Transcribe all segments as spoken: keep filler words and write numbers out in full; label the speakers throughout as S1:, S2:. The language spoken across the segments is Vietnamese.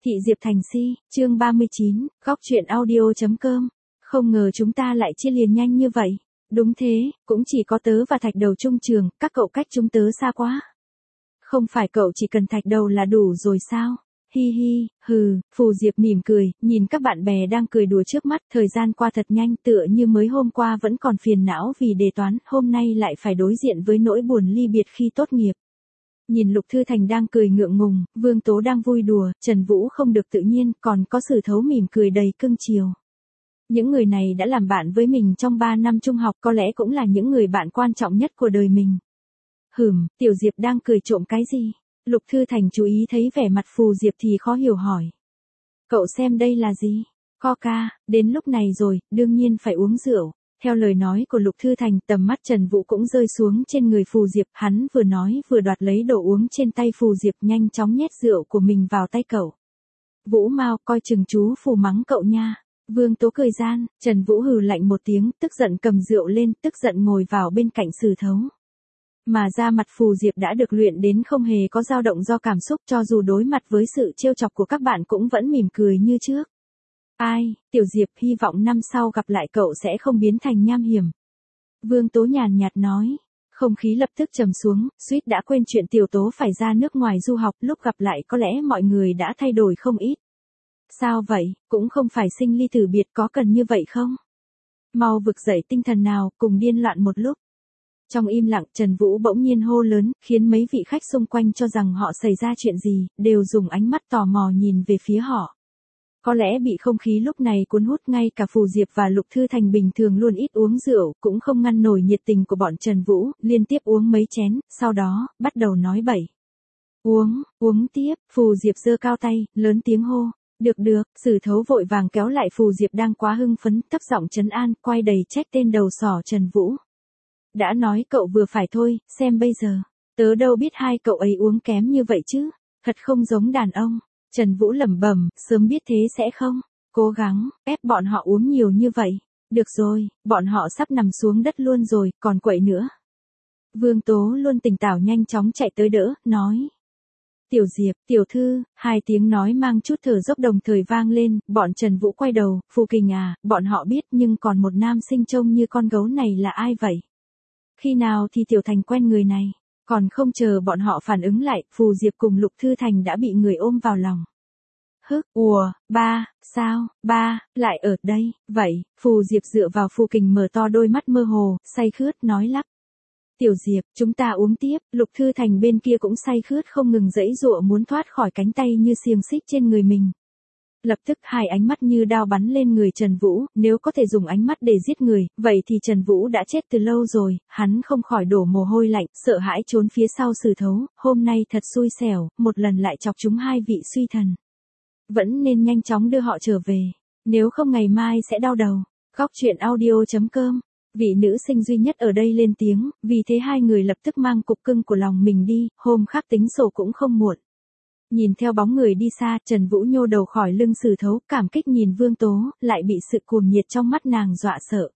S1: Thị Diệp Thành Si, chương ba mươi chín, góc truyện audio.com. Không ngờ chúng ta lại chia liền nhanh như vậy. Đúng thế, cũng chỉ có tớ và Thạch Đầu chung trường, các cậu cách chúng tớ xa quá. Không phải cậu chỉ cần Thạch Đầu là đủ rồi sao? Hi hi, hừ, Phù Diệp mỉm cười, nhìn các bạn bè đang cười đùa trước mắt, thời gian qua thật nhanh, tựa như mới hôm qua vẫn còn phiền não vì đề toán, hôm nay lại phải đối diện với nỗi buồn ly biệt khi tốt nghiệp. Nhìn Lục Thư Thành đang cười ngượng ngùng, Vương Tố đang vui đùa, Trần Vũ không được tự nhiên, còn có Sử Thấu mỉm cười đầy cưng chiều. Những người này đã làm bạn với mình trong ba năm trung học, có lẽ cũng là những người bạn quan trọng nhất của đời mình. Hừm, Tiểu Diệp đang cười trộm cái gì? Lục Thư Thành chú ý thấy vẻ mặt Phù Diệp thì khó hiểu hỏi. Cậu xem đây là gì? Coca, đến lúc này rồi, đương nhiên phải uống rượu. Theo lời nói của Lục Thư Thành, tầm mắt Trần Vũ cũng rơi xuống trên người Phù Diệp, hắn vừa nói vừa đoạt lấy đồ uống trên tay Phù Diệp, nhanh chóng nhét rượu của mình vào tay cậu. Vũ Mao, coi chừng chú Phù mắng cậu nha. Vương Tố cười gian, Trần Vũ hừ lạnh một tiếng, tức giận cầm rượu lên, tức giận ngồi vào bên cạnh Sử Thấu. Mà da mặt Phù Diệp đã được luyện đến không hề có dao động do cảm xúc, cho dù đối mặt với sự trêu chọc của các bạn cũng vẫn mỉm cười như trước. Ai, Tiểu Diệp, hy vọng năm sau gặp lại cậu sẽ không biến thành nham hiểm. Vương Tố nhàn nhạt nói. Không khí lập tức trầm xuống, suýt đã quên chuyện Tiểu Tố phải ra nước ngoài du học, lúc gặp lại có lẽ mọi người đã thay đổi không ít. Sao vậy, cũng không phải sinh ly tử biệt, có cần như vậy không? Mau vực dậy tinh thần nào, cùng điên loạn một lúc. Trong im lặng, Trần Vũ bỗng nhiên hô lớn, khiến mấy vị khách xung quanh cho rằng họ xảy ra chuyện gì, đều dùng ánh mắt tò mò nhìn về phía họ. Có lẽ bị không khí lúc này cuốn hút, ngay cả Phù Diệp và Lục Thư Thành bình thường luôn ít uống rượu, cũng không ngăn nổi nhiệt tình của bọn Trần Vũ, liên tiếp uống mấy chén, sau đó, bắt đầu nói bậy. Uống, uống tiếp, Phù Diệp giơ cao tay, lớn tiếng hô. Được được, Sử Thấu vội vàng kéo lại Phù Diệp đang quá hưng phấn, thấp giọng trấn an, quay đầy trách tên đầu sỏ Trần Vũ. Đã nói cậu vừa phải thôi, xem bây giờ. Tớ đâu biết hai cậu ấy uống kém như vậy chứ, thật không giống đàn ông. Trần Vũ lẩm bẩm, sớm biết thế sẽ không, cố gắng, ép bọn họ uống nhiều như vậy. Được rồi, bọn họ sắp nằm xuống đất luôn rồi, còn quậy nữa. Vương Tố luôn tỉnh táo nhanh chóng chạy tới đỡ, nói. Tiểu Diệp, Tiểu Thư, hai tiếng nói mang chút thở dốc đồng thời vang lên, bọn Trần Vũ quay đầu, Phù Kình à, bọn họ biết nhưng còn một nam sinh trông như con gấu này là ai vậy? Khi nào thì Tiểu Thành quen người này? Còn không chờ bọn họ phản ứng lại, Phù Diệp cùng Lục Thư Thành đã bị người ôm vào lòng. Hức, ùa, ba, sao, ba, lại ở đây, vậy, Phù Diệp dựa vào Phù Kình mở to đôi mắt mơ hồ, say khướt, nói lắp. Tiểu Diệp, chúng ta uống tiếp, Lục Thư Thành bên kia cũng say khướt không ngừng giãy giụa muốn thoát khỏi cánh tay như xiềng xích trên người mình. Lập tức hai ánh mắt như đao bắn lên người Trần Vũ, nếu có thể dùng ánh mắt để giết người, vậy thì Trần Vũ đã chết từ lâu rồi, hắn không khỏi đổ mồ hôi lạnh, sợ hãi trốn phía sau Sử Thấu, hôm nay thật xui xẻo, một lần lại chọc chúng hai vị suy thần. Vẫn nên nhanh chóng đưa họ trở về, nếu không ngày mai sẽ đau đầu. Góc truyện audio.com. Vị nữ sinh duy nhất ở đây lên tiếng, vì thế hai người lập tức mang cục cưng của lòng mình đi, hôm khác tính sổ cũng không muộn. Nhìn theo bóng người đi xa, Trần Vũ nhô đầu khỏi lưng Sử Thấu, cảm kích nhìn Vương Tố, lại bị sự cuồng nhiệt trong mắt nàng dọa sợ.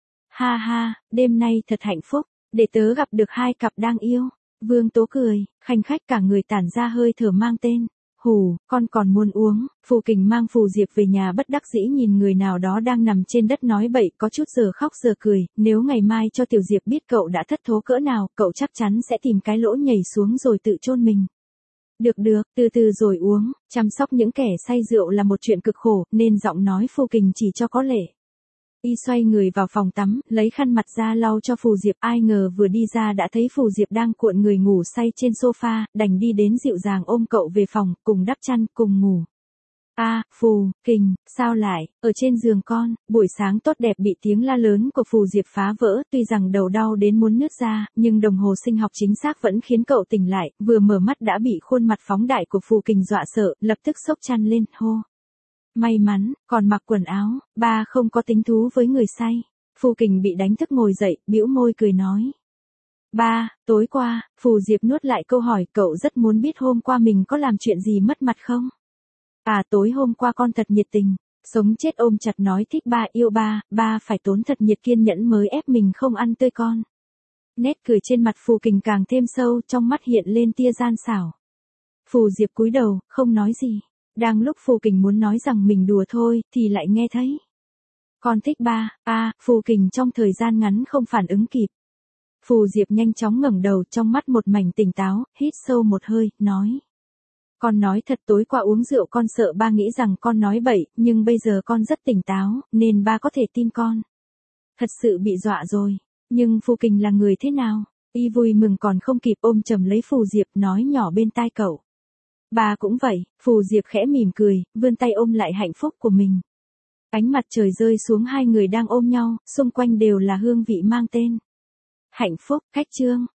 S1: Ha ha, đêm nay thật hạnh phúc, để tớ gặp được hai cặp đang yêu. Vương Tố cười, khanh khách cả người tản ra hơi thở mang tên. Hù, con còn muốn uống. Phù Kình mang Phù Diệp về nhà bất đắc dĩ nhìn người nào đó đang nằm trên đất nói bậy, có chút giờ khóc giờ cười, nếu ngày mai cho Tiểu Diệp biết cậu đã thất thố cỡ nào, cậu chắc chắn sẽ tìm cái lỗ nhảy xuống rồi tự chôn mình. Được được, từ từ rồi uống, chăm sóc những kẻ say rượu là một chuyện cực khổ, nên giọng nói Phù Kình chỉ cho có lệ. Y xoay người vào phòng tắm, lấy khăn mặt ra lau cho Phù Diệp, ai ngờ vừa đi ra đã thấy Phù Diệp đang cuộn người ngủ say trên sofa, đành đi đến dịu dàng ôm cậu về phòng, cùng đắp chăn, cùng ngủ. A, à, Phù Kình, sao lại, ở trên giường con, buổi sáng tốt đẹp bị tiếng la lớn của Phù Diệp phá vỡ, tuy rằng đầu đau đến muốn nứt ra, nhưng đồng hồ sinh học chính xác vẫn khiến cậu tỉnh lại, vừa mở mắt đã bị khuôn mặt phóng đại của Phù Kình dọa sợ, lập tức xốc chăn lên, hô. May mắn, còn mặc quần áo, ba không có tính thú với người say. Phù Kình bị đánh thức ngồi dậy, bĩu môi cười nói. Ba, tối qua, Phù Diệp nuốt lại câu hỏi, cậu rất muốn biết hôm qua mình có làm chuyện gì mất mặt không? À, tối hôm qua con thật nhiệt tình, sống chết ôm chặt nói thích ba, yêu ba, ba phải tốn thật nhiệt kiên nhẫn mới ép mình không ăn tươi con. Nét cười trên mặt Phù Kình càng thêm sâu, trong mắt hiện lên tia gian xảo. Phù Diệp cúi đầu, không nói gì. Đang lúc Phù Kình muốn nói rằng mình đùa thôi, thì lại nghe thấy. Con thích ba, a à, Phù Kình trong thời gian ngắn không phản ứng kịp. Phù Diệp nhanh chóng ngẩng đầu, trong mắt một mảnh tỉnh táo, hít sâu một hơi, nói. Con nói thật, tối qua uống rượu con sợ ba nghĩ rằng con nói bậy, nhưng bây giờ con rất tỉnh táo, nên ba có thể tin con. Thật sự bị dọa rồi, nhưng Phù Kình là người thế nào? Y vui mừng còn không kịp ôm chầm lấy Phù Diệp, nói nhỏ bên tai cậu. Ba cũng vậy. Phù Diệp khẽ mỉm cười, vươn tay ôm lại hạnh phúc của mình. Ánh mặt trời rơi xuống hai người đang ôm nhau, xung quanh đều là hương vị mang tên hạnh phúc. Khách chương